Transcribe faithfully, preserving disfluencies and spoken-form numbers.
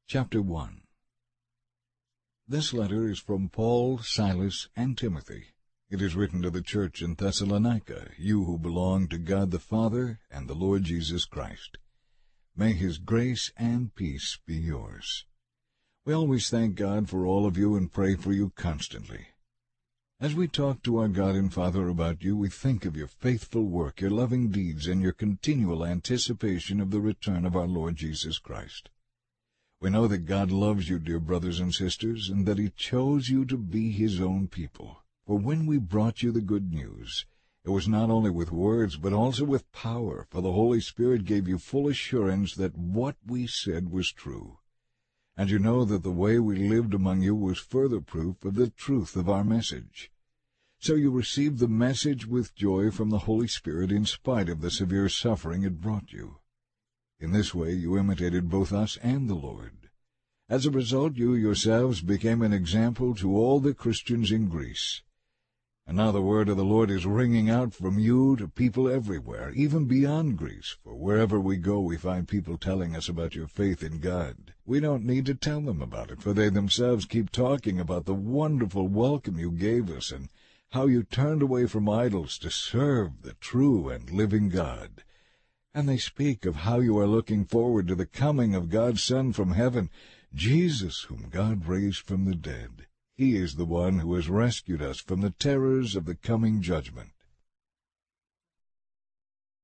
Chapter one. This letter is from Paul, Silas, and Timothy. It is written to the church in Thessalonica, you who belong to God the Father and the Lord Jesus Christ. May his grace and peace be yours. We always thank God for all of you and pray for you constantly. As we talk to our God and Father about you, we think of your faithful work, your loving deeds, and your continual anticipation of the return of our Lord Jesus Christ. We know that God loves you, dear brothers and sisters, and that he chose you to be his own people. For when we brought you the good news, it was not only with words, but also with power, for the Holy Spirit gave you full assurance that what we said was true. And you know that the way we lived among you was further proof of the truth of our message. So you received the message with joy from the Holy Spirit in spite of the severe suffering it brought you. In this way you imitated both us and the Lord. As a result, you yourselves became an example to all the Christians in Greece. And now the word of the Lord is ringing out from you to people everywhere, even beyond Greece, for wherever we go we find people telling us about your faith in God. We don't need to tell them about it, for they themselves keep talking about the wonderful welcome you gave us and how you turned away from idols to serve the true and living God. And they speak of how you are looking forward to the coming of God's Son from heaven, Jesus, whom God raised from the dead. He is the one who has rescued us from the terrors of the coming judgment.